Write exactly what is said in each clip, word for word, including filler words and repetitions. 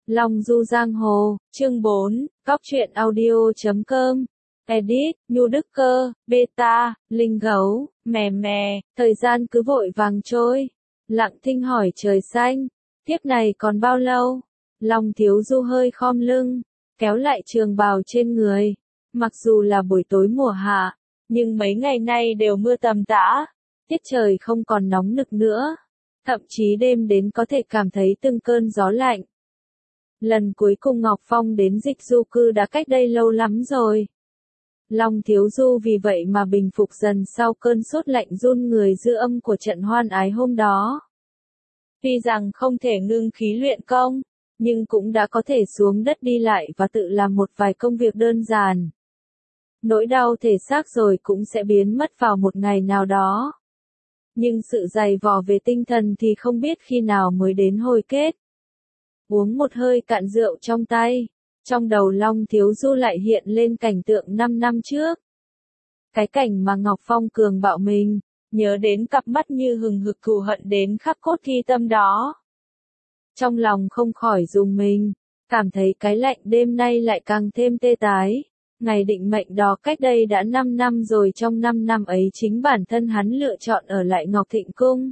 Long du giang hồ, chương bốn, Cóc truyện audio chấm com. Edit, Nhu Đức Cơ, Beta, Linh Gấu, Mè Mè, thời gian cứ vội vàng trôi. Lặng Thinh hỏi trời xanh, tiếp này còn bao lâu? Long Thiếu Du hơi khom lưng, kéo lại trường bào trên người. Mặc dù là buổi tối mùa hạ, nhưng mấy ngày nay đều mưa tầm tã, tiết trời không còn nóng nực nữa. Thậm chí đêm đến có thể cảm thấy từng cơn gió lạnh. Lần cuối cùng Ngọc Phong đến Dịch Du Cư đã cách đây lâu lắm rồi. Long Thiếu Du vì vậy mà bình phục dần sau cơn sốt lạnh run người dư âm của trận hoan ái hôm đó. Tuy rằng không thể ngưng khí luyện công, nhưng cũng đã có thể xuống đất đi lại và tự làm một vài công việc đơn giản. Nỗi đau thể xác rồi cũng sẽ biến mất vào một ngày nào đó. Nhưng sự dày vò về tinh thần thì không biết khi nào mới đến hồi kết. Uống một hơi cạn rượu trong tay, trong đầu Long Thiếu Du lại hiện lên cảnh tượng năm năm trước. Cái cảnh mà Ngọc Phong cường bạo mình, nhớ đến cặp mắt như hừng hực thù hận đến khắc cốt ghi tâm đó. Trong lòng không khỏi rùng mình, cảm thấy cái lạnh đêm nay lại càng thêm tê tái. Ngày định mệnh đó cách đây đã năm năm rồi, trong năm năm ấy chính bản thân hắn lựa chọn ở lại Ngọc Thịnh Cung.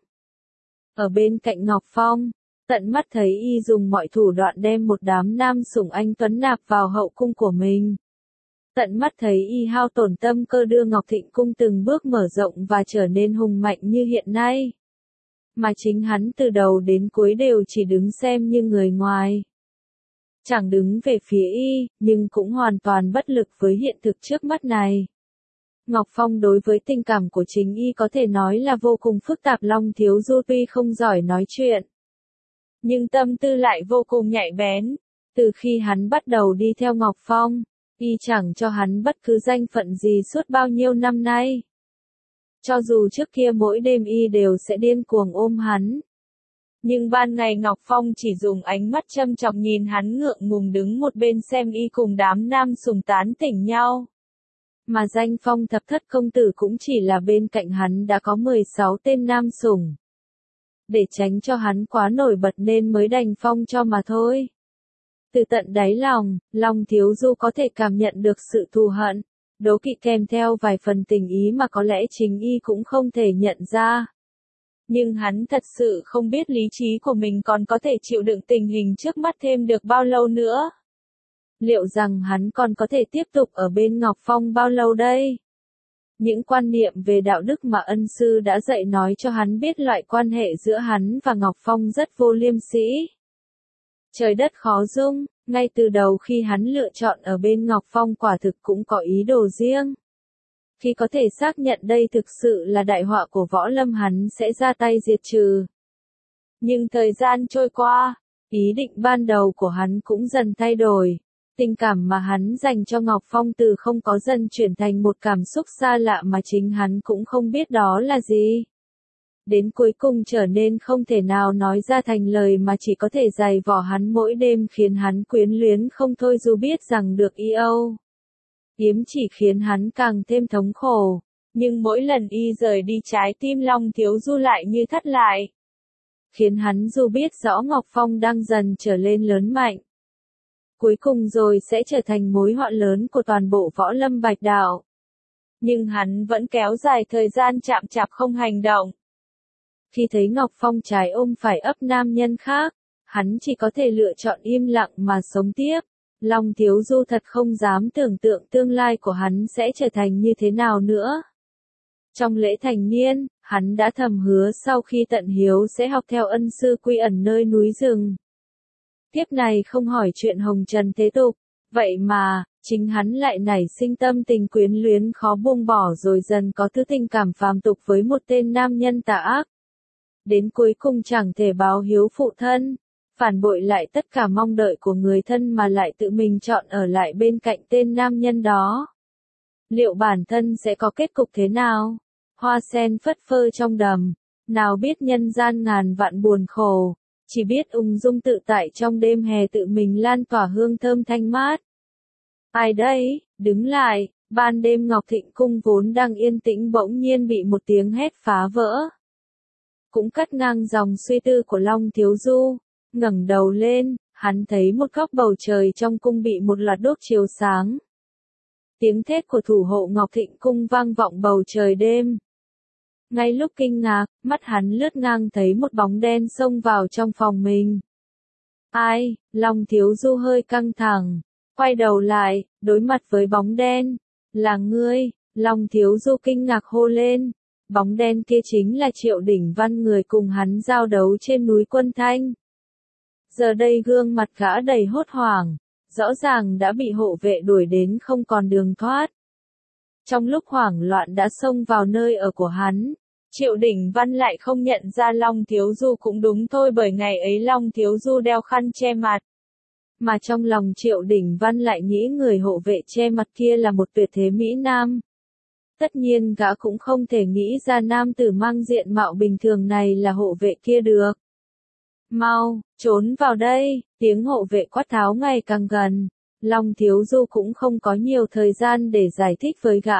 Ở bên cạnh Ngọc Phong, tận mắt thấy y dùng mọi thủ đoạn đem một đám nam sủng anh tuấn nạp vào hậu cung của mình. Tận mắt thấy y hao tổn tâm cơ đưa Ngọc Thịnh Cung từng bước mở rộng và trở nên hùng mạnh như hiện nay. Mà chính hắn từ đầu đến cuối đều chỉ đứng xem như người ngoài. Chẳng đứng về phía y, nhưng cũng hoàn toàn bất lực với hiện thực trước mắt này. Ngọc Phong đối với tình cảm của chính y có thể nói là vô cùng phức tạp. Long Thiếu Du tuy không giỏi nói chuyện, nhưng tâm tư lại vô cùng nhạy bén. Từ khi hắn bắt đầu đi theo Ngọc Phong, y chẳng cho hắn bất cứ danh phận gì suốt bao nhiêu năm nay. Cho dù trước kia mỗi đêm y đều sẽ điên cuồng ôm hắn. Nhưng ban ngày Ngọc Phong chỉ dùng ánh mắt châm chọc nhìn hắn ngượng ngùng đứng một bên xem y cùng đám nam sùng tán tỉnh nhau. Mà danh Phong thập thất công tử cũng chỉ là bên cạnh hắn đã có mười sáu tên nam sùng. Để tránh cho hắn quá nổi bật nên mới đành phong cho mà thôi. Từ tận đáy lòng, Long Thiếu Du có thể cảm nhận được sự thù hận, đố kỵ kèm theo vài phần tình ý mà có lẽ chính y cũng không thể nhận ra. Nhưng hắn thật sự không biết lý trí của mình còn có thể chịu đựng tình hình trước mắt thêm được bao lâu nữa. Liệu rằng hắn còn có thể tiếp tục ở bên Ngọc Phong bao lâu đây? Những quan niệm về đạo đức mà ân sư đã dạy nói cho hắn biết loại quan hệ giữa hắn và Ngọc Phong rất vô liêm sỉ. Trời đất khó dung, ngay từ đầu khi hắn lựa chọn ở bên Ngọc Phong quả thực cũng có ý đồ riêng. Khi có thể xác nhận đây thực sự là đại họa của võ lâm hắn sẽ ra tay diệt trừ. Nhưng thời gian trôi qua, ý định ban đầu của hắn cũng dần thay đổi. Tình cảm mà hắn dành cho Ngọc Phong từ không có dần chuyển thành một cảm xúc xa lạ mà chính hắn cũng không biết đó là gì. Đến cuối cùng trở nên không thể nào nói ra thành lời mà chỉ có thể dày vò hắn mỗi đêm khiến hắn quyến luyến không thôi dù biết rằng được y âu yếm chỉ khiến hắn càng thêm thống khổ. Nhưng mỗi lần y rời đi trái tim Long Thiếu Du lại như thắt lại. Khiến hắn dù biết rõ Ngọc Phong đang dần trở lên lớn mạnh. Cuối cùng rồi sẽ trở thành mối họa lớn của toàn bộ võ lâm bạch đạo. Nhưng hắn vẫn kéo dài thời gian chạm chạp không hành động. Khi thấy Ngọc Phong trái ôm phải ấp nam nhân khác, hắn chỉ có thể lựa chọn im lặng mà sống tiếp. Long Thiếu Du thật không dám tưởng tượng tương lai của hắn sẽ trở thành như thế nào nữa. Trong lễ thành niên, hắn đã thầm hứa sau khi tận hiếu sẽ học theo ân sư quy ẩn nơi núi rừng. Tiếp này không hỏi chuyện hồng trần thế tục, vậy mà, chính hắn lại nảy sinh tâm tình quyến luyến khó buông bỏ rồi dần có thứ tình cảm phàm tục với một tên nam nhân tà ác. Đến cuối cùng chẳng thể báo hiếu phụ thân, phản bội lại tất cả mong đợi của người thân mà lại tự mình chọn ở lại bên cạnh tên nam nhân đó. Liệu bản thân sẽ có kết cục thế nào? Hoa sen phất phơ trong đầm, nào biết nhân gian ngàn vạn buồn khổ, chỉ biết ung dung tự tại trong đêm hè tự mình lan tỏa hương thơm thanh mát. Ai đây, đứng lại, ban đêm Ngọc Thịnh Cung vốn đang yên tĩnh bỗng nhiên bị một tiếng hét phá vỡ. Cũng cắt ngang dòng suy tư của Long Thiếu Du, ngẩng đầu lên, Hắn thấy một góc bầu trời trong cung bị một loạt đốt chiếu sáng. Tiếng thét của thủ hộ Ngọc Thịnh Cung vang vọng bầu trời đêm. Ngay lúc kinh ngạc, mắt hắn lướt ngang thấy một bóng đen xông vào trong phòng mình. Ai? Lòng Thiếu Du hơi căng thẳng. Quay đầu lại, đối mặt với bóng đen. Là ngươi, Lòng Thiếu Du kinh ngạc hô lên. Bóng đen kia chính là Triệu Đỉnh Văn, người cùng hắn giao đấu trên núi Quân Thanh. Giờ đây gương mặt gã đầy hốt hoảng, rõ ràng đã bị hộ vệ đuổi đến không còn đường thoát. Trong lúc hoảng loạn đã xông vào nơi ở của hắn, Triệu Đỉnh Văn lại không nhận ra Long Thiếu Du cũng đúng thôi, bởi ngày ấy Long Thiếu Du đeo khăn che mặt. Mà trong lòng Triệu Đỉnh Văn lại nghĩ người hộ vệ che mặt kia là một tuyệt thế mỹ nam. Tất nhiên gã cũng không thể nghĩ ra nam tử mang diện mạo bình thường này là hộ vệ kia được. Mau, trốn vào đây, tiếng hộ vệ quát tháo ngày càng gần. Long Thiếu Du cũng không có nhiều thời gian để giải thích với gã.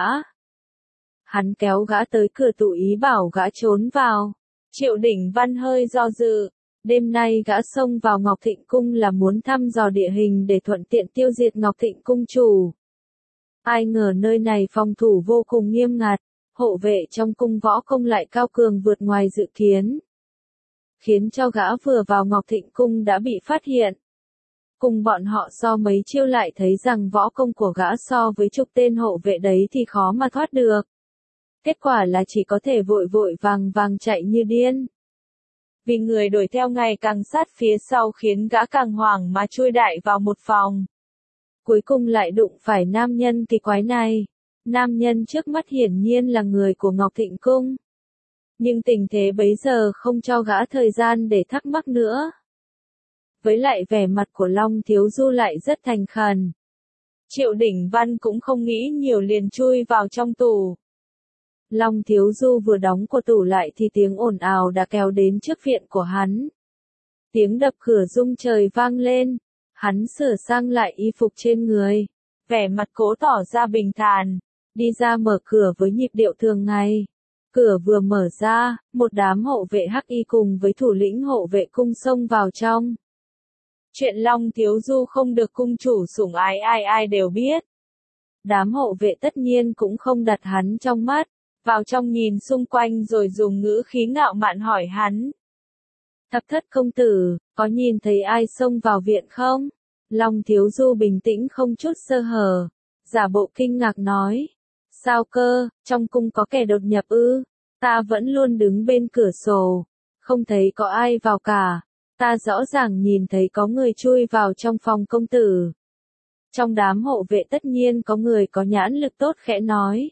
Hắn kéo gã tới cửa tủ ý bảo gã trốn vào. Triệu Đỉnh Văn hơi do dự. Đêm nay gã xông vào Ngọc Thịnh Cung là muốn thăm dò địa hình để thuận tiện tiêu diệt Ngọc Thịnh Cung chủ. Ai ngờ nơi này phòng thủ vô cùng nghiêm ngặt, hộ vệ trong cung võ công lại cao cường vượt ngoài dự kiến. Khiến cho gã vừa vào Ngọc Thịnh Cung đã bị phát hiện. Cùng bọn họ so mấy chiêu lại thấy rằng võ công của gã so với chục tên hộ vệ đấy thì khó mà thoát được. Kết quả là chỉ có thể vội vội vàng vàng chạy như điên. Vì người đuổi theo ngày càng sát phía sau khiến gã càng hoảng mà chui đại vào một phòng. Cuối cùng lại đụng phải nam nhân kỳ quái này. Nam nhân trước mắt hiển nhiên là người của Ngọc Thịnh Cung. Nhưng tình thế bấy giờ không cho gã thời gian để thắc mắc nữa. Với lại vẻ mặt của Long Thiếu Du lại rất thành khẩn. Triệu Đỉnh Văn cũng không nghĩ nhiều liền chui vào trong tủ. Long Thiếu Du vừa đóng của tủ lại thì tiếng ồn ào đã kéo đến trước viện của hắn. Tiếng đập cửa rung trời vang lên. Hắn sửa sang lại y phục trên người. Vẻ mặt cố tỏ ra bình thản. Đi ra mở cửa với nhịp điệu thường ngày. Cửa vừa mở ra, một đám hộ vệ hắc y cùng với thủ lĩnh hộ vệ cung xông vào trong. Chuyện Long Thiếu Du không được cung chủ sủng ái ai ai đều biết. Đám hộ vệ tất nhiên cũng không đặt hắn trong mắt. Vào trong nhìn xung quanh rồi dùng ngữ khí ngạo mạn hỏi hắn. Thập Thất công tử, có nhìn thấy ai xông vào viện không? Long Thiếu Du bình tĩnh không chút sơ hở. Giả bộ kinh ngạc nói. Sao cơ, trong cung có kẻ đột nhập ư? Ta vẫn luôn đứng bên cửa sổ. Không thấy có ai vào cả. Ta rõ ràng nhìn thấy có người chui vào trong phòng công tử. Trong đám hộ vệ tất nhiên có người có nhãn lực tốt khẽ nói.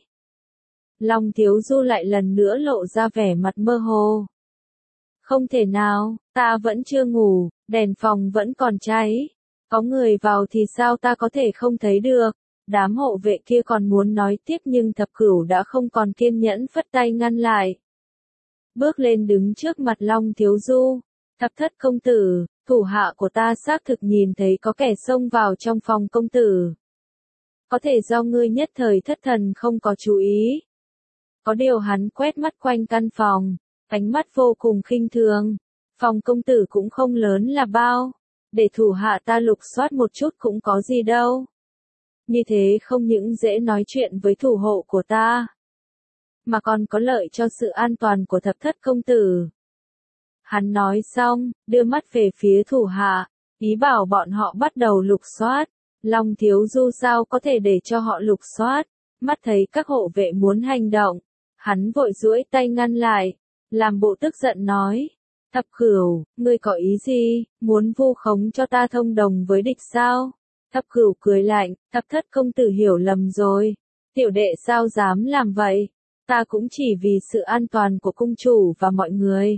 Long Thiếu Du lại lần nữa lộ ra vẻ mặt mơ hồ. Không thể nào, ta vẫn chưa ngủ, đèn phòng vẫn còn cháy. Có người vào thì sao ta có thể không thấy được. Đám hộ vệ kia còn muốn nói tiếp nhưng Thập Cửu đã không còn kiên nhẫn phất tay ngăn lại. Bước lên đứng trước mặt Long Thiếu Du. Thập Thất công tử, thủ hạ của ta xác thực nhìn thấy có kẻ xông vào trong phòng công tử. Có thể do ngươi nhất thời thất thần không có chú ý. Có điều hắn quét mắt quanh căn phòng, ánh mắt vô cùng khinh thường. Phòng công tử cũng không lớn là bao. Để thủ hạ ta lục soát một chút cũng có gì đâu. Như thế không những dễ nói chuyện với thủ hộ của ta, mà còn có lợi cho sự an toàn của Thập Thất công tử. Hắn nói xong, đưa mắt về phía thủ hạ, ý bảo bọn họ bắt đầu lục soát. Long Thiếu Du sao có thể để cho họ lục soát. Mắt thấy các hộ vệ muốn hành động, hắn vội duỗi tay ngăn lại, làm bộ tức giận nói. Thập Cửu, ngươi có ý gì, muốn vu khống cho ta thông đồng với địch sao? Thập Cửu cười lạnh, Thập Thất công tử hiểu lầm rồi. Tiểu đệ sao dám làm vậy? Ta cũng chỉ vì sự an toàn của cung chủ và mọi người.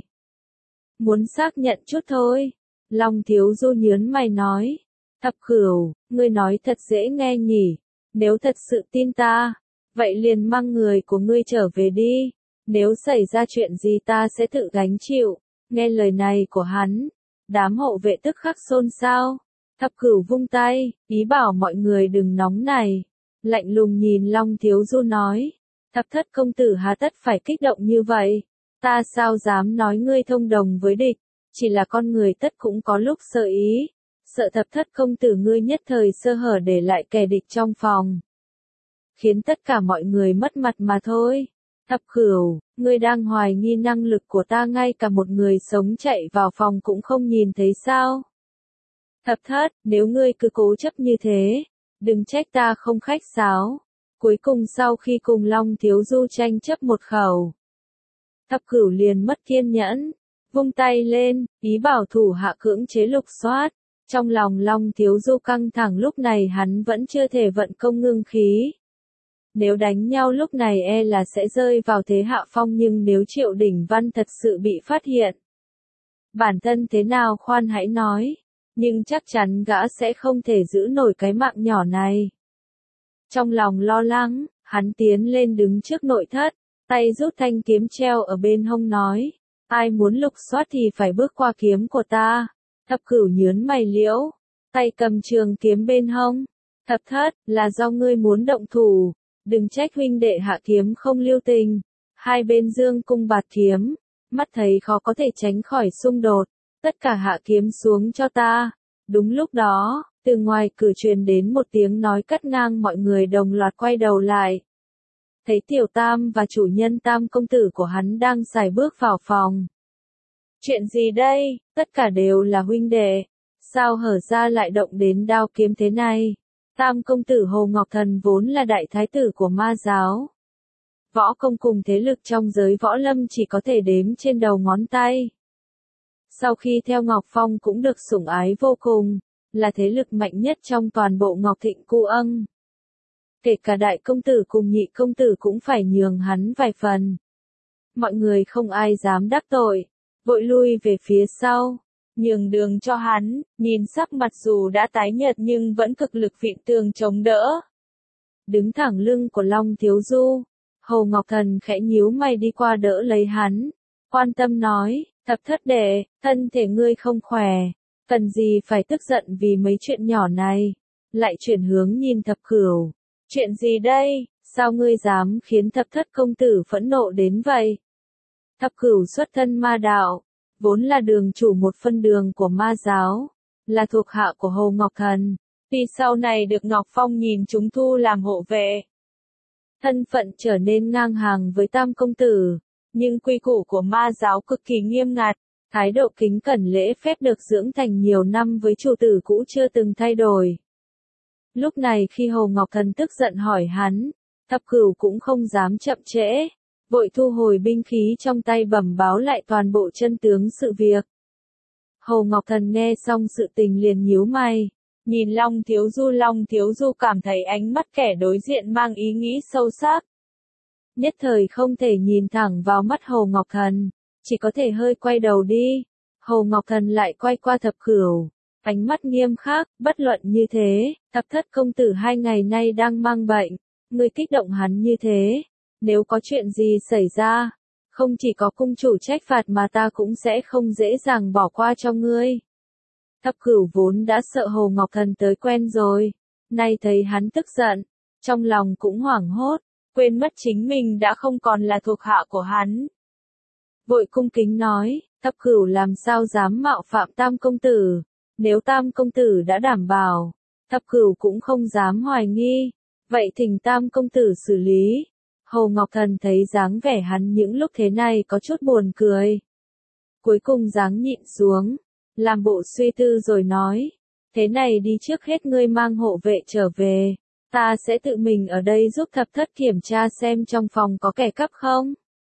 Muốn xác nhận chút thôi. Long Thiếu Du nhớn mày nói. Thập Cửu, ngươi nói thật dễ nghe nhỉ. Nếu thật sự tin ta, vậy liền mang người của ngươi trở về đi. Nếu xảy ra chuyện gì ta sẽ tự gánh chịu. Nghe lời này của hắn, đám hộ vệ tức khắc xôn xao. Thập Cửu vung tay, ý bảo mọi người đừng nóng này. Lạnh lùng nhìn Long Thiếu Du nói. Thập Thất công tử hà tất phải kích động như vậy. Ta sao dám nói ngươi thông đồng với địch. Chỉ là con người tất cũng có lúc sợ ý. sợ thập thất công tử ngươi nhất thời sơ hở để lại kẻ địch trong phòng. Khiến tất cả mọi người mất mặt mà thôi. Thập Cửu, ngươi đang hoài nghi năng lực của ta, ngay cả một người sống chạy vào phòng cũng không nhìn thấy sao? Thập thất, nếu ngươi cứ cố chấp như thế, đừng trách ta không khách sáo. Cuối cùng sau khi cùng Long Thiếu Du tranh chấp một khẩu, Thập Cửu liền mất kiên nhẫn, vung tay lên, ý bảo thủ hạ cưỡng chế lục soát. Trong lòng Long Thiếu Du căng thẳng, lúc này hắn vẫn chưa thể vận công ngưng khí. Nếu đánh nhau lúc này e là sẽ rơi vào thế hạ phong, nhưng nếu Triệu Đỉnh Văn thật sự bị phát hiện, bản thân thế nào khoan hãy nói, nhưng chắc chắn gã sẽ không thể giữ nổi cái mạng nhỏ này. Trong lòng lo lắng, hắn tiến lên đứng trước nội thất, tay rút thanh kiếm treo ở bên hông nói, ai muốn lục soát thì phải bước qua kiếm của ta. Thập Cửu nhớn mày liễu, tay cầm trường kiếm bên hông. Thập thất, là do ngươi muốn động thủ, đừng trách huynh đệ hạ kiếm không lưu tình. Hai bên dương cung bạt kiếm, mắt thấy khó có thể tránh khỏi xung đột, tất cả hạ kiếm xuống cho ta. Đúng lúc đó, từ ngoài cửa truyền đến một tiếng nói cắt ngang, mọi người đồng loạt quay đầu lại. Thấy Tiểu Tam và chủ nhân Tam công tử của hắn đang sải bước vào phòng. Chuyện gì đây, tất cả đều là huynh đệ, sao hở ra lại động đến đao kiếm thế này? Tam công tử Hồ Ngọc Thần vốn là đại thái tử của ma giáo. Võ công cùng thế lực trong giới võ lâm chỉ có thể đếm trên đầu ngón tay. Sau khi theo Ngọc Phong cũng được sủng ái vô cùng, là thế lực mạnh nhất trong toàn bộ Ngọc Thịnh Cu Âng. Kể cả đại công tử cùng nhị công tử cũng phải nhường hắn vài phần. Mọi người không ai dám đắc tội, vội lui về phía sau, nhường đường cho hắn, nhìn sắc mặt dù đã tái nhợt nhưng vẫn cực lực vịn tường chống đỡ. Đứng thẳng lưng của Long Thiếu Du, Hồ Ngọc Thần khẽ nhíu mày đi qua đỡ lấy hắn, quan tâm nói, thập thất đệ, thân thể ngươi không khỏe, cần gì phải tức giận vì mấy chuyện nhỏ này. Lại chuyển hướng nhìn Thập Cửu, chuyện gì đây, sao ngươi dám khiến thập thất công tử phẫn nộ đến vậy? Thập Cửu xuất thân ma đạo, vốn là đường chủ một phân đường của ma giáo, là thuộc hạ của Hồ Ngọc Thần, vì sau này được Ngọc Phong nhìn chúng thu làm hộ vệ. Thân phận trở nên ngang hàng với Tam công tử, nhưng quy củ của ma giáo cực kỳ nghiêm ngặt, thái độ kính cẩn lễ phép được dưỡng thành nhiều năm với chủ tử cũ chưa từng thay đổi. Lúc này khi Hồ Ngọc Thần tức giận hỏi hắn, Thập Cửu cũng không dám chậm trễ, vội thu hồi binh khí trong tay bẩm báo lại toàn bộ chân tướng sự việc. Hồ Ngọc Thần nghe xong sự tình liền nhíu mày, nhìn Long Thiếu Du. Long Thiếu Du cảm thấy ánh mắt kẻ đối diện mang ý nghĩ sâu sắc. Nhất thời không thể nhìn thẳng vào mắt Hồ Ngọc Thần, chỉ có thể hơi quay đầu đi. Hồ Ngọc Thần lại quay qua Thập Cửu, ánh mắt nghiêm khắc, bất luận như thế, thập thất công tử hai ngày nay đang mang bệnh, ngươi kích động hắn như thế. Nếu có chuyện gì xảy ra, không chỉ có cung chủ trách phạt mà ta cũng sẽ không dễ dàng bỏ qua cho ngươi. Thập Cửu vốn đã sợ Hồ Ngọc Thần tới quen rồi, nay thấy hắn tức giận, trong lòng cũng hoảng hốt, quên mất chính mình đã không còn là thuộc hạ của hắn. Vội cung kính nói, Thập Cửu làm sao dám mạo phạm Tam công tử, nếu Tam công tử đã đảm bảo, Thập Cửu cũng không dám hoài nghi, vậy thỉnh Tam công tử xử lý. Hồ Ngọc Thần thấy dáng vẻ hắn những lúc thế này có chút buồn cười. Cuối cùng dáng nhịn xuống, làm bộ suy tư rồi nói, thế này đi, trước hết ngươi mang hộ vệ trở về, ta sẽ tự mình ở đây giúp thập thất kiểm tra xem trong phòng có kẻ cắp không.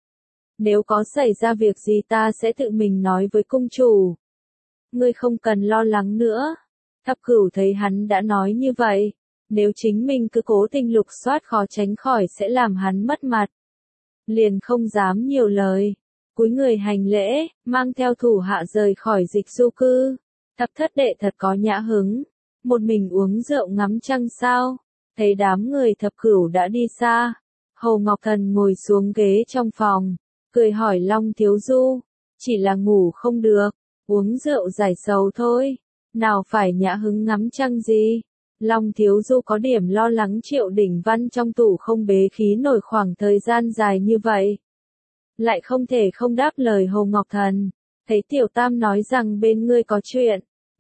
Nếu có xảy ra việc gì ta sẽ tự mình nói với cung chủ. Ngươi không cần lo lắng nữa. Thập Cửu thấy hắn đã nói như vậy, nếu chính mình cứ cố tình lục soát khó tránh khỏi sẽ làm hắn mất mặt. Liền không dám nhiều lời, cúi người hành lễ, mang theo thủ hạ rời khỏi Dịch Du cư. Thập thất đệ thật có nhã hứng, một mình uống rượu ngắm trăng sao? Thấy đám người Thập Cửu đã đi xa, Hồ Ngọc Thần ngồi xuống ghế trong phòng, cười hỏi Long Thiếu Du, chỉ là ngủ không được, uống rượu giải sầu thôi, nào phải nhã hứng ngắm trăng gì? Long Thiếu Du có điểm lo lắng Triệu Đỉnh Văn trong tủ không bế khí nổi khoảng thời gian dài như vậy. Lại không thể không đáp lời Hồ Ngọc Thần, thấy Tiểu Tam nói rằng bên ngươi có chuyện,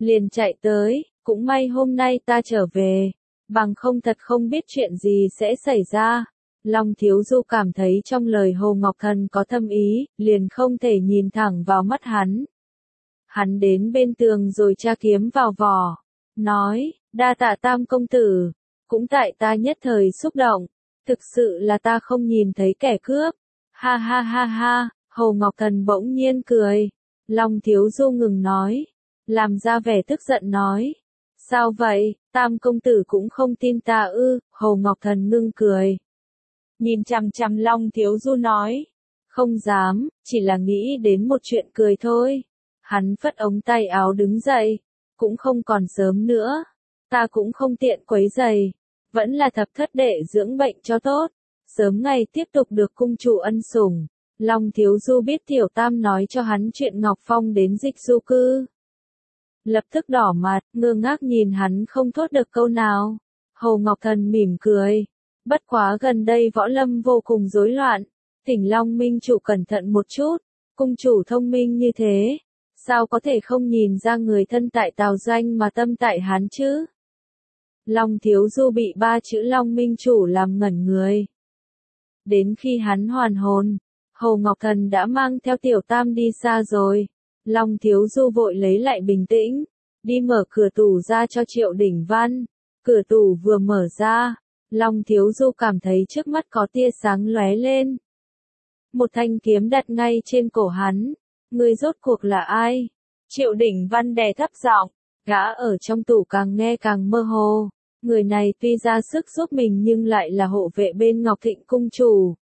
liền chạy tới, cũng may hôm nay ta trở về, bằng không thật không biết chuyện gì sẽ xảy ra. Long Thiếu Du cảm thấy trong lời Hồ Ngọc Thần có thâm ý, liền không thể nhìn thẳng vào mắt hắn. Hắn đến bên tường rồi tra kiếm vào vỏ, nói, đa tạ Tam công tử, cũng tại ta nhất thời xúc động, thực sự là ta không nhìn thấy kẻ cướp. Ha ha ha ha, Hồ Ngọc Thần bỗng nhiên cười. Long Thiếu Du ngừng nói, làm ra vẻ tức giận nói, sao vậy, Tam công tử cũng không tin ta ư? Hồ Ngọc Thần ngưng cười, nhìn chằm chằm Long Thiếu Du nói, không dám, chỉ là nghĩ đến một chuyện cười thôi. Hắn phất ống tay áo đứng dậy, cũng không còn sớm nữa, ta cũng không tiện quấy giày, vẫn là thập thất đệ dưỡng bệnh cho tốt, sớm ngày tiếp tục được cung chủ ân sủng. Long Thiếu Du biết Tiểu Tam nói cho hắn chuyện Ngọc Phong đến Dịch Du cư, lập tức đỏ mặt, ngơ ngác nhìn hắn không thốt được câu nào. Hồ Ngọc Thần mỉm cười, bất quá gần đây võ lâm vô cùng rối loạn, thỉnh Long Minh chủ cẩn thận một chút, cung chủ thông minh như thế, sao có thể không nhìn ra người thân tại Tào Doanh mà tâm tại hắn chứ? Long Thiếu Du bị ba chữ Long Minh chủ làm ngẩn người. Đến khi hắn hoàn hồn, Hồ Ngọc Thần đã mang theo Tiểu Tam đi xa rồi. Long Thiếu Du vội lấy lại bình tĩnh, đi mở cửa tủ ra cho Triệu Đỉnh Văn. Cửa tủ vừa mở ra, Long Thiếu Du cảm thấy trước mắt có tia sáng lóe lên. Một thanh kiếm đặt ngay trên cổ hắn. Người rốt cuộc là ai? Triệu Đỉnh Văn đè thấp giọng, gã ở trong tủ càng nghe càng mơ hồ. Người này tuy ra sức giúp mình nhưng lại là hộ vệ bên Ngọc Thịnh cung chủ.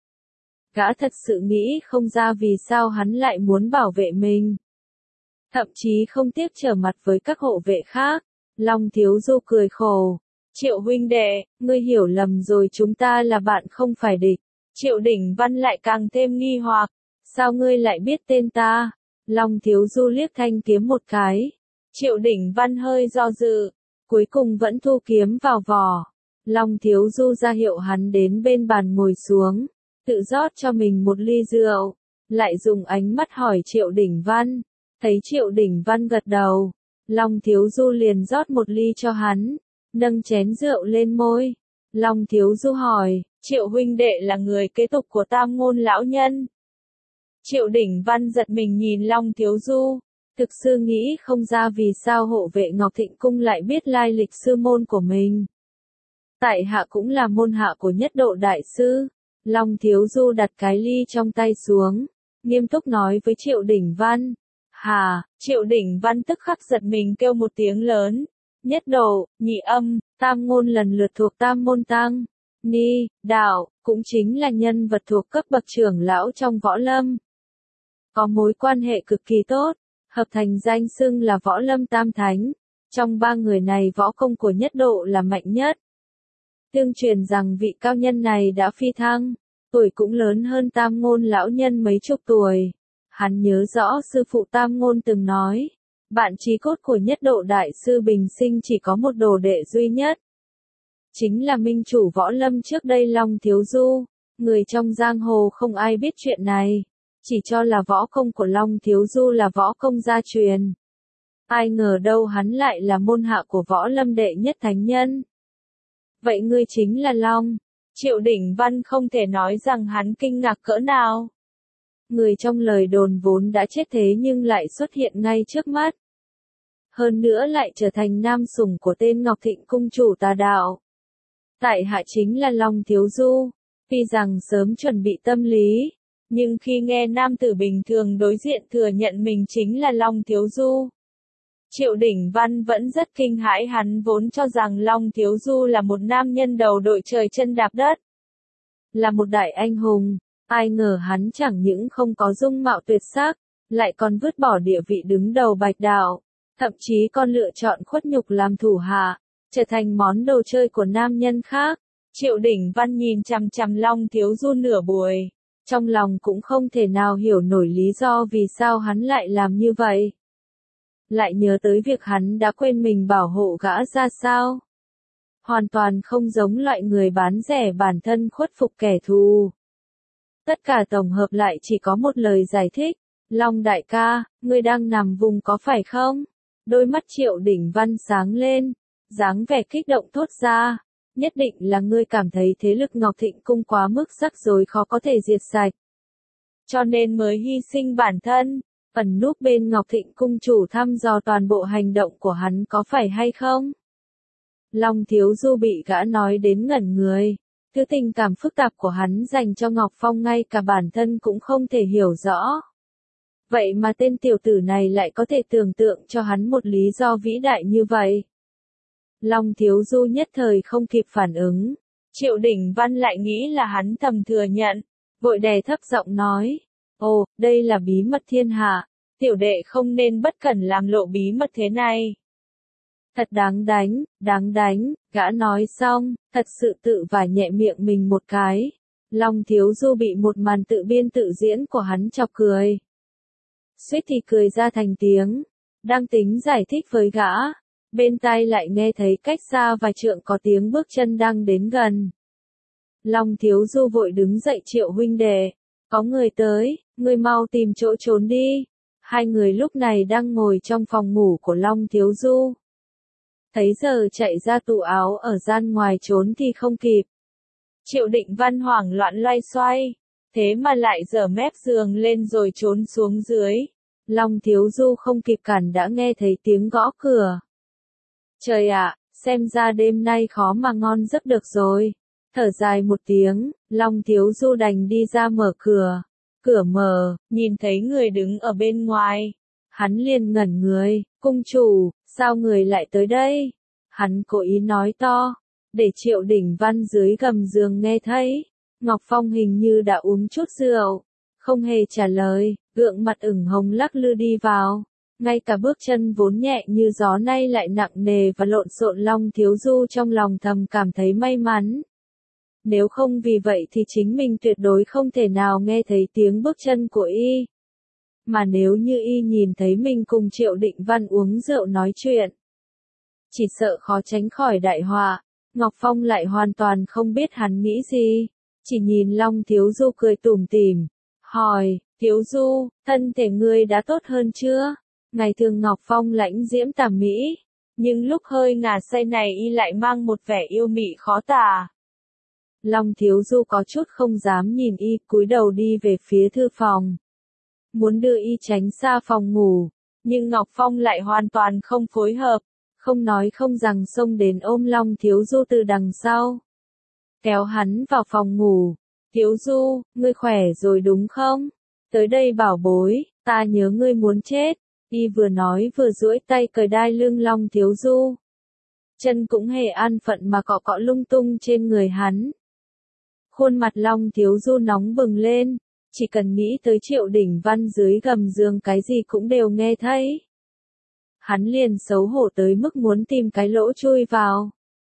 Gã thật sự nghĩ không ra vì sao hắn lại muốn bảo vệ mình. Thậm chí không tiếc trở mặt với các hộ vệ khác. Long Thiếu Du cười khổ. Triệu huynh đệ, ngươi hiểu lầm rồi, chúng ta là bạn không phải địch. Triệu Đỉnh Văn lại càng thêm nghi hoặc. Sao ngươi lại biết tên ta? Long Thiếu Du liếc thanh kiếm một cái. Triệu Đỉnh Văn hơi do dự, cuối cùng vẫn thu kiếm vào vỏ. Long Thiếu Du ra hiệu hắn đến bên bàn ngồi xuống, tự rót cho mình một ly rượu, lại dùng ánh mắt hỏi Triệu Đỉnh Văn. Thấy Triệu Đỉnh Văn gật đầu, Long Thiếu Du liền rót một ly cho hắn, nâng chén rượu lên môi. Long Thiếu Du hỏi, Triệu huynh đệ là người kế tục của Tam Ngôn lão nhân? Triệu Đỉnh Văn giật mình nhìn Long Thiếu Du, thực sự nghĩ không ra vì sao hộ vệ Ngọc Thịnh cung lại biết lai lịch sư môn của mình. Tại hạ cũng là môn hạ của Nhất Độ đại sư. Long Thiếu Du đặt cái ly trong tay xuống, nghiêm túc nói với Triệu Đỉnh Văn. Hà, Triệu Đỉnh Văn tức khắc giật mình kêu một tiếng lớn. Nhất Độ, Nhị Âm, Tam Ngôn lần lượt thuộc Tam Môn Tăng Ni đạo, cũng chính là nhân vật thuộc cấp bậc trưởng lão trong võ lâm. Có mối quan hệ cực kỳ tốt, hợp thành danh xưng là võ lâm tam thánh. Trong ba người này võ công của Nhất Độ là mạnh nhất. Tương truyền rằng vị cao nhân này đã phi thăng, tuổi cũng lớn hơn Tam Ngôn lão nhân mấy chục tuổi. Hắn nhớ rõ sư phụ Tam Ngôn từng nói, bạn chí cốt của Nhất Độ đại sư bình sinh chỉ có một đồ đệ duy nhất. Chính là minh chủ võ lâm trước đây Long Thiếu Du. Người trong giang hồ không ai biết chuyện này, chỉ cho là võ công của Long Thiếu Du là võ công gia truyền. Ai ngờ đâu hắn lại là môn hạ của võ lâm đệ nhất thánh nhân. Vậy ngươi chính là Long? Triệu Đỉnh Văn không thể nói rằng hắn kinh ngạc cỡ nào. Người trong lời đồn vốn đã chết thế nhưng lại xuất hiện ngay trước mắt. Hơn nữa lại trở thành nam sủng của tên Ngọc Thịnh cung chủ tà đạo. Tại hạ chính là Long Thiếu Du. Tuy rằng sớm chuẩn bị tâm lý, nhưng khi nghe nam tử bình thường đối diện thừa nhận mình chính là Long Thiếu Du, Triệu Đỉnh Văn vẫn rất kinh hãi. Hắn vốn cho rằng Long Thiếu Du là một nam nhân đầu đội trời chân đạp đất, là một đại anh hùng. Ai ngờ hắn chẳng những không có dung mạo tuyệt sắc, lại còn vứt bỏ địa vị đứng đầu bạch đạo, thậm chí còn lựa chọn khuất nhục làm thủ hạ, trở thành món đồ chơi của nam nhân khác. Triệu Đỉnh Văn nhìn chằm chằm Long Thiếu Du nửa buổi, trong lòng cũng không thể nào hiểu nổi lý do vì sao hắn lại làm như vậy. Lại nhớ tới việc hắn đã quên mình bảo hộ gã ra sao. Hoàn toàn không giống loại người bán rẻ bản thân khuất phục kẻ thù. Tất cả tổng hợp lại chỉ có một lời giải thích. Long đại ca, ngươi đang nằm vùng có phải không? Đôi mắt Triệu Đỉnh Văn sáng lên, dáng vẻ kích động thốt ra, nhất định là ngươi cảm thấy thế lực Ngọc Thịnh Cung quá mức rắc rối khó có thể diệt sạch. Cho nên mới hy sinh bản thân, ẩn núp bên Ngọc Thịnh Cung chủ thăm dò toàn bộ hành động của hắn có phải hay không? Long Thiếu Du bị gã nói đến ngẩn người, thứ tình cảm phức tạp của hắn dành cho Ngọc Phong ngay cả bản thân cũng không thể hiểu rõ. Vậy mà tên tiểu tử này lại có thể tưởng tượng cho hắn một lý do vĩ đại như vậy. Long Thiếu Du nhất thời không kịp phản ứng, Triệu Đỉnh Văn lại nghĩ là hắn thầm thừa nhận, vội đè thấp giọng nói, ồ, đây là bí mật thiên hạ, tiểu đệ không nên bất cẩn làm lộ bí mật thế này. Thật đáng đánh, đáng đánh, gã nói xong, thật sự tự vả nhẹ miệng mình một cái. Long Thiếu Du bị một màn tự biên tự diễn của hắn chọc cười. Suýt thì cười ra thành tiếng, đang tính giải thích với gã, bên tai lại nghe thấy cách xa vài trượng có tiếng bước chân đang đến gần. Long Thiếu Du vội đứng dậy, Triệu huynh đệ, có người tới, ngươi mau tìm chỗ trốn đi. Hai người lúc này đang ngồi trong phòng ngủ của Long Thiếu Du. Thấy giờ chạy ra tủ áo ở gian ngoài trốn thì không kịp. Triệu Định Văn hoảng loạn loay xoay, thế mà lại giở mép giường lên rồi trốn xuống dưới. Long Thiếu Du không kịp cản đã nghe thấy tiếng gõ cửa. Trời ạ, xem ra đêm nay khó mà ngon giấc được rồi. Thở dài một tiếng, Long Thiếu Du đành đi ra mở cửa. Cửa mở, nhìn thấy người đứng ở bên ngoài. Hắn liền ngẩn người, cung chủ, sao người lại tới đây? Hắn cố ý nói to, để Triệu Đỉnh Văn dưới gầm giường nghe thấy. Ngọc Phong hình như đã uống chút rượu, không hề trả lời, gượng mặt ửng hồng lắc lư đi vào. Ngay cả bước chân vốn nhẹ như gió nay lại nặng nề và lộn xộn. Long Thiếu Du trong lòng thầm cảm thấy may mắn. Nếu không vì vậy thì chính mình tuyệt đối không thể nào nghe thấy tiếng bước chân của y. Mà nếu như y nhìn thấy mình cùng Triệu Định Văn uống rượu nói chuyện, chỉ sợ khó tránh khỏi đại họa. Ngọc Phong lại hoàn toàn không biết hắn nghĩ gì, chỉ nhìn Long Thiếu Du cười tủm tỉm, hỏi, Thiếu Du, thân thể ngươi đã tốt hơn chưa? Ngày thường Ngọc Phong lãnh diễm tà mỹ, nhưng lúc hơi ngà say này y lại mang một vẻ yêu mị khó tả. Long Thiếu Du có chút không dám nhìn y, cúi đầu đi về phía thư phòng. Muốn đưa y tránh xa phòng ngủ, nhưng Ngọc Phong lại hoàn toàn không phối hợp, không nói không rằng xông đến ôm Long Thiếu Du từ đằng sau. Kéo hắn vào phòng ngủ, Thiếu Du, ngươi khỏe rồi đúng không? Tới đây bảo bối, ta nhớ ngươi muốn chết. Y vừa nói vừa duỗi tay cởi đai lưng Long Thiếu Du. Chân cũng hề an phận mà cọ cọ lung tung trên người hắn. Khuôn mặt Long Thiếu Du nóng bừng lên, chỉ cần nghĩ tới Triệu Đỉnh Văn dưới gầm giường cái gì cũng đều nghe thấy. Hắn liền xấu hổ tới mức muốn tìm cái lỗ chui vào.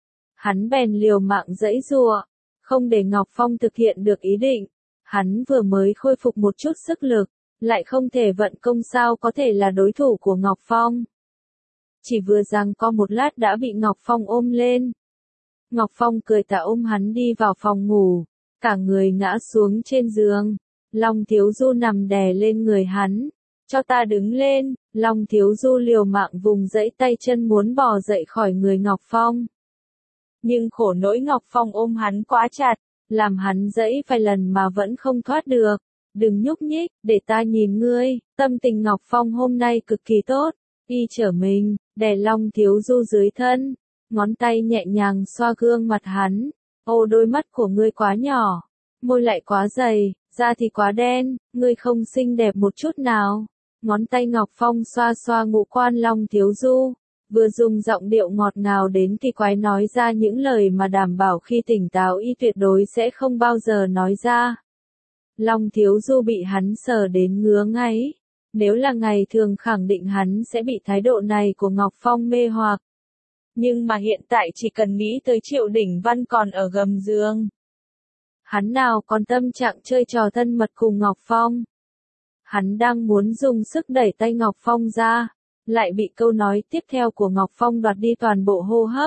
Hắn bèn liều mạng giãy giụa, không để Ngọc Phong thực hiện được ý định. Hắn vừa mới khôi phục một chút sức lực, lại không thể vận công sao có thể là đối thủ của Ngọc Phong. Chỉ vừa giằng co một lát đã bị Ngọc Phong ôm lên. Ngọc Phong cười tà ôm hắn đi vào phòng ngủ, cả người ngã xuống trên giường. Long Thiếu Du nằm đè lên người hắn, cho ta đứng lên. Long Thiếu Du liều mạng vùng dãy tay chân muốn bò dậy khỏi người Ngọc Phong. Nhưng khổ nỗi Ngọc Phong ôm hắn quá chặt, làm hắn dãy vài lần mà vẫn không thoát được. Đừng nhúc nhích, để ta nhìn ngươi. Tâm tình Ngọc Phong hôm nay cực kỳ tốt. Y trở mình, đè Long Thiếu Du dưới thân, ngón tay nhẹ nhàng xoa gương mặt hắn. Ô, đôi mắt của ngươi quá nhỏ, môi lại quá dày, da thì quá đen, ngươi không xinh đẹp một chút nào. Ngón tay Ngọc Phong xoa xoa ngũ quan Long Thiếu Du, vừa dùng giọng điệu ngọt ngào đến kỳ quái nói ra những lời mà đảm bảo khi tỉnh táo y tuyệt đối sẽ không bao giờ nói ra. Long Thiếu Du bị hắn sờ đến ngứa ngáy. Nếu là ngày thường khẳng định hắn sẽ bị thái độ này của Ngọc Phong mê hoặc. Nhưng mà hiện tại chỉ cần nghĩ tới Triệu Đỉnh Văn còn ở gầm giường. Hắn nào còn tâm trạng chơi trò thân mật cùng Ngọc Phong. Hắn đang muốn dùng sức đẩy tay Ngọc Phong ra, lại bị câu nói tiếp theo của Ngọc Phong đoạt đi toàn bộ hô hấp.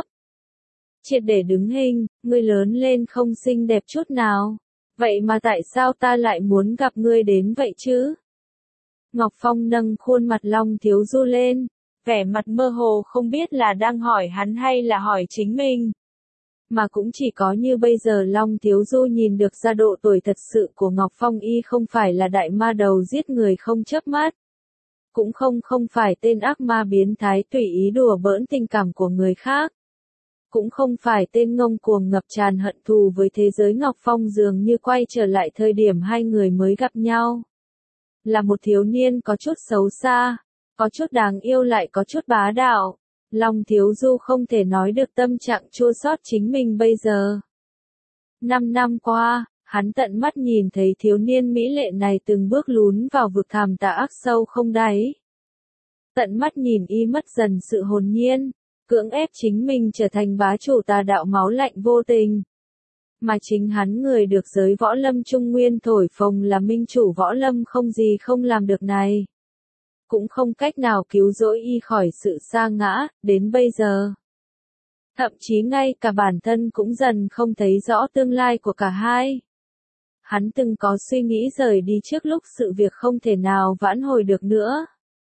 Triệt để đứng hình, ngươi lớn lên không xinh đẹp chút nào. Vậy mà tại sao ta lại muốn gặp ngươi đến vậy chứ? Ngọc Phong nâng khuôn mặt Long Thiếu Du lên, vẻ mặt mơ hồ không biết là đang hỏi hắn hay là hỏi chính mình. Mà cũng chỉ có như bây giờ Long Thiếu Du nhìn được ra độ tuổi thật sự của Ngọc Phong y không phải là đại ma đầu giết người không chớp mắt. Cũng không không phải tên ác ma biến thái tùy ý đùa bỡn tình cảm của người khác. Cũng không phải tên ngông cuồng ngập tràn hận thù với thế giới Ngọc Phong dường như quay trở lại thời điểm hai người mới gặp nhau. Là một thiếu niên có chút xấu xa, có chút đáng yêu lại có chút bá đạo. Long Thiếu Du không thể nói được tâm trạng chua xót chính mình bây giờ. Năm năm qua, hắn tận mắt nhìn thấy thiếu niên mỹ lệ này từng bước lún vào vực thẳm tà ác sâu không đáy. Tận mắt nhìn y mất dần sự hồn nhiên, cưỡng ép chính mình trở thành bá chủ tà đạo máu lạnh vô tình. Mà chính hắn người được giới võ lâm trung nguyên thổi phồng là minh chủ võ lâm không gì không làm được này. Cũng không cách nào cứu rỗi y khỏi sự sa ngã, đến bây giờ. Thậm chí ngay cả bản thân cũng dần không thấy rõ tương lai của cả hai. Hắn từng có suy nghĩ rời đi trước lúc sự việc không thể nào vãn hồi được nữa.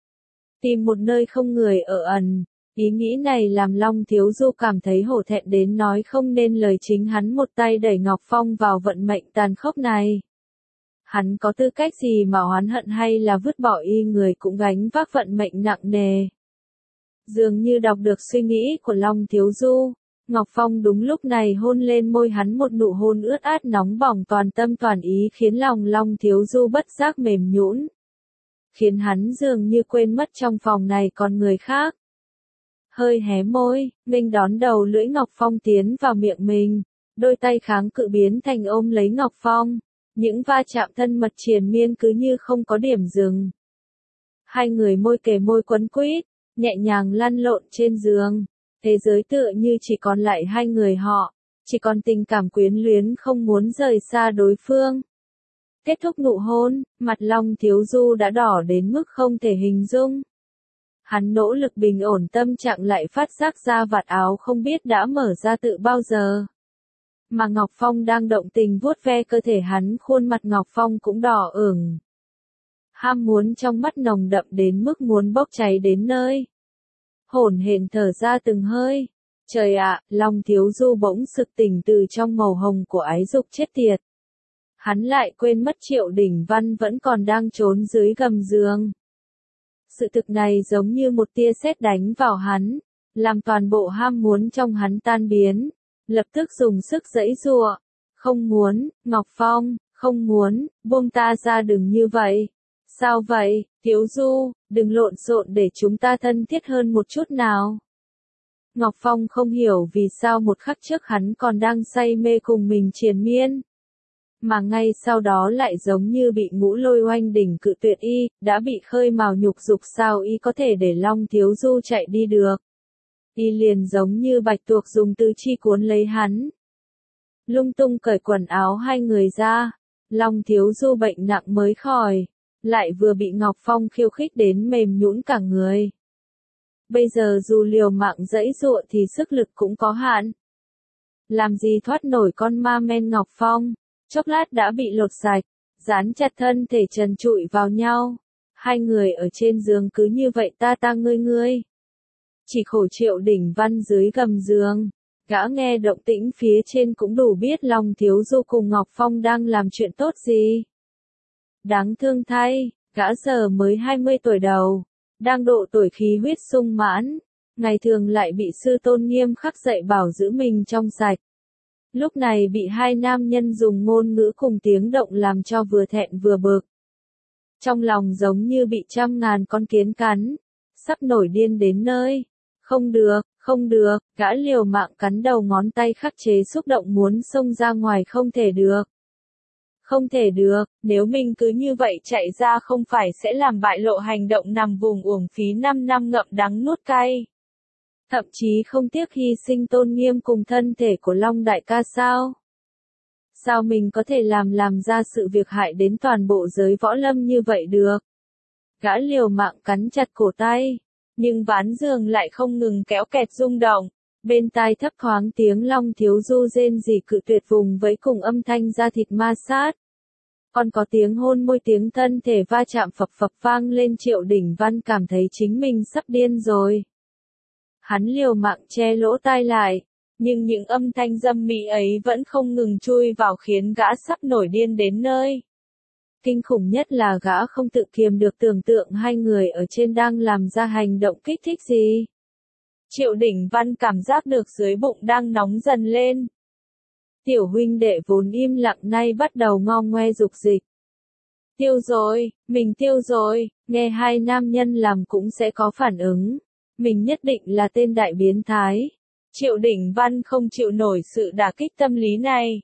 Tìm một nơi không người ở ẩn, ý nghĩ này làm Long Thiếu Du cảm thấy hổ thẹn đến nói không nên lời, chính hắn một tay đẩy Ngọc Phong vào vận mệnh tàn khốc này. Hắn có tư cách gì mà oán hận hay là vứt bỏ y, người cũng gánh vác vận mệnh nặng nề. Dường như đọc được suy nghĩ của Long Thiếu Du, Ngọc Phong đúng lúc này hôn lên môi hắn một nụ hôn ướt át nóng bỏng toàn tâm toàn ý khiến lòng Long Thiếu Du bất giác mềm nhũn, khiến hắn dường như quên mất trong phòng này còn người khác. Hơi hé môi, nghênh đón đầu lưỡi Ngọc Phong tiến vào miệng mình, đôi tay kháng cự biến thành ôm lấy Ngọc Phong, những va chạm thân mật triền miên cứ như không có điểm dừng. Hai người môi kề môi quấn quýt, nhẹ nhàng lăn lộn trên giường, thế giới tựa như chỉ còn lại hai người họ, chỉ còn tình cảm quyến luyến không muốn rời xa đối phương. Kết thúc nụ hôn, mặt Long Thiếu Du đã đỏ đến mức không thể hình dung. Hắn nỗ lực bình ổn tâm trạng lại phát giác ra vạt áo không biết đã mở ra tự bao giờ. Mà Ngọc Phong đang động tình vuốt ve cơ thể hắn, khuôn mặt Ngọc Phong cũng đỏ ửng. Ham muốn trong mắt nồng đậm đến mức muốn bốc cháy đến nơi. Hổn hển thở ra từng hơi. Trời ạ, Long Thiếu Du bỗng sực tỉnh từ trong màu hồng của ái dục chết tiệt. Hắn lại quên mất Triệu Đỉnh Văn vẫn còn đang trốn dưới gầm giường. Sự thực này giống như một tia sét đánh vào hắn, làm toàn bộ ham muốn trong hắn tan biến, lập tức dùng sức giãy giụa. Không muốn, Ngọc Phong, không muốn, buông ta ra, đừng như vậy. Sao vậy, Thiếu Du, đừng lộn xộn để chúng ta thân thiết hơn một chút nào. Ngọc Phong không hiểu vì sao một khắc trước hắn còn đang say mê cùng mình triền miên. Mà ngay sau đó lại giống như bị ngũ lôi oanh đỉnh cự tuyệt y, đã bị khơi mào nhục dục, sao y có thể để Long Thiếu Du chạy đi được. Y liền giống như bạch tuộc dùng tứ chi cuốn lấy hắn. Lung tung cởi quần áo hai người ra, Long Thiếu Du bệnh nặng mới khỏi, lại vừa bị Ngọc Phong khiêu khích đến mềm nhũn cả người. Bây giờ dù liều mạng giãy giụa thì sức lực cũng có hạn. Làm gì thoát nổi con ma men Ngọc Phong. Chốc lát đã bị lột sạch, dán chặt thân thể trần trụi vào nhau. Hai người ở trên giường cứ như vậy ta ta ngươi ngươi. Chỉ khổ Triệu Đỉnh Văn dưới gầm giường, gã nghe động tĩnh phía trên cũng đủ biết Long Thiếu Du cùng Ngọc Phong đang làm chuyện tốt gì. Đáng thương thay, gã giờ mới hai mươi tuổi đầu, đang độ tuổi khí huyết sung mãn, ngày thường lại bị sư tôn nghiêm khắc dạy bảo giữ mình trong sạch. Lúc này bị hai nam nhân dùng ngôn ngữ cùng tiếng động làm cho vừa thẹn vừa bực. Trong lòng giống như bị trăm ngàn con kiến cắn, sắp nổi điên đến nơi. Không được, không được, gã liều mạng cắn đầu ngón tay khắc chế xúc động muốn xông ra ngoài, không thể được. Không thể được, nếu mình cứ như vậy chạy ra không phải sẽ làm bại lộ hành động nằm vùng uổng phí năm năm ngậm đắng nuốt cay. Thậm chí không tiếc hy sinh tôn nghiêm cùng thân thể của Long đại ca sao? Sao mình có thể làm làm ra sự việc hại đến toàn bộ giới võ lâm như vậy được? Gã liều mạng cắn chặt cổ tay, nhưng ván giường lại không ngừng kéo kẹt rung động. Bên tai thấp thoáng tiếng Long Thiếu Du rên rỉ cự tuyệt vùng với cùng âm thanh da thịt ma sát. Còn có tiếng hôn môi, tiếng thân thể va chạm phập phập vang lên. Triệu Đình Văn cảm thấy chính mình sắp điên rồi. Hắn liều mạng che lỗ tai lại, nhưng những âm thanh dâm mỹ ấy vẫn không ngừng chui vào khiến gã sắp nổi điên đến nơi. Kinh khủng nhất là gã không tự kiềm được tưởng tượng hai người ở trên đang làm ra hành động kích thích gì. Triệu Đình Văn cảm giác được dưới bụng đang nóng dần lên. Tiểu huynh đệ vốn im lặng nay bắt đầu ngo ngoe dục dịch. Tiêu rồi, mình tiêu rồi, nghe hai nam nhân làm cũng sẽ có phản ứng. Mình nhất định là tên đại biến thái. Triệu Đình Văn không chịu nổi sự đả kích tâm lý này.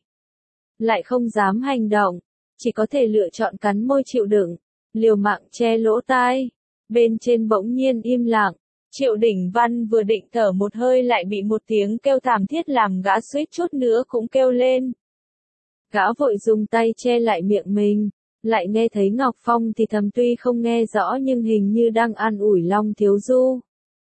Lại không dám hành động, chỉ có thể lựa chọn cắn môi chịu đựng, liều mạng che lỗ tai. Bên trên bỗng nhiên im lặng. Triệu Đình Văn vừa định thở một hơi lại bị một tiếng kêu thảm thiết làm gã suýt chút nữa cũng kêu lên. Gã vội dùng tay che lại miệng mình, lại nghe thấy Ngọc Phong thì thầm, tuy không nghe rõ nhưng hình như đang an ủi Long Thiếu Du.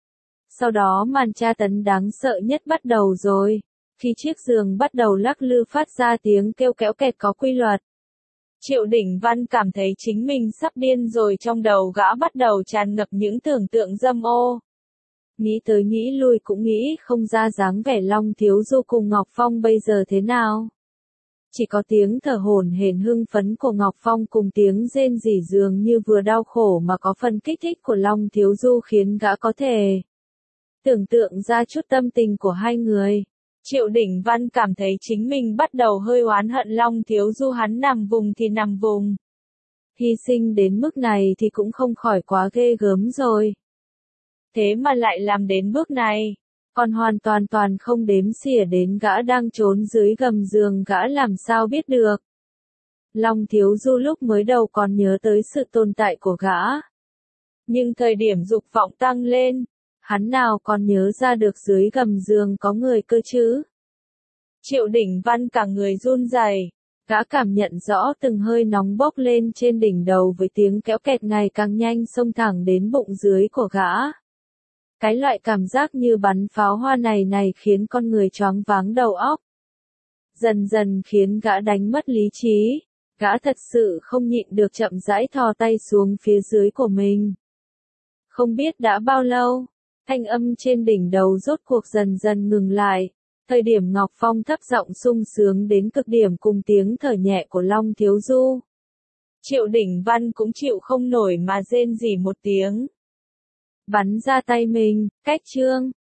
Sau đó màn tra tấn đáng sợ nhất bắt đầu rồi, khi chiếc giường bắt đầu lắc lư phát ra tiếng kêu kéo kẹt có quy luật. Triệu Đình Văn cảm thấy chính mình sắp điên rồi, trong đầu gã bắt đầu tràn ngập những tưởng tượng dâm ô. Nghĩ tới nghĩ lui cũng nghĩ không ra dáng vẻ Long Thiếu Du cùng Ngọc Phong bây giờ thế nào. Chỉ có tiếng thở hổn hển hưng phấn của Ngọc Phong cùng tiếng rên rỉ dường như vừa đau khổ mà có phần kích thích của Long Thiếu Du khiến gã có thể tưởng tượng ra chút tâm tình của hai người. Triệu Đình Văn cảm thấy chính mình bắt đầu hơi oán hận Long Thiếu Du, hắn nằm vùng thì nằm vùng. Hy sinh đến mức này thì cũng không khỏi quá ghê gớm rồi. Thế mà lại làm đến bước này, còn hoàn toàn toàn không đếm xỉa đến gã đang trốn dưới gầm giường, gã làm sao biết được. Long Thiếu Du lúc mới đầu còn nhớ tới sự tồn tại của gã. Nhưng thời điểm dục vọng tăng lên, hắn nào còn nhớ ra được dưới gầm giường có người cơ chứ. Triệu Đình Văn cả người run rẩy, gã cảm nhận rõ từng hơi nóng bốc lên trên đỉnh đầu với tiếng kéo kẹt ngày càng nhanh xông thẳng đến bụng dưới của gã. Cái loại cảm giác như bắn pháo hoa này này khiến con người choáng váng đầu óc. Dần dần khiến gã đánh mất lý trí, gã thật sự không nhịn được chậm rãi thò tay xuống phía dưới của mình. Không biết đã bao lâu, thanh âm trên đỉnh đầu rốt cuộc dần dần ngừng lại, thời điểm Ngọc Phong thấp giọng sung sướng đến cực điểm cùng tiếng thở nhẹ của Long Thiếu Du. Triệu Đình Văn cũng chịu không nổi mà rên rỉ một tiếng. Bắn ra tay mình, cách trương,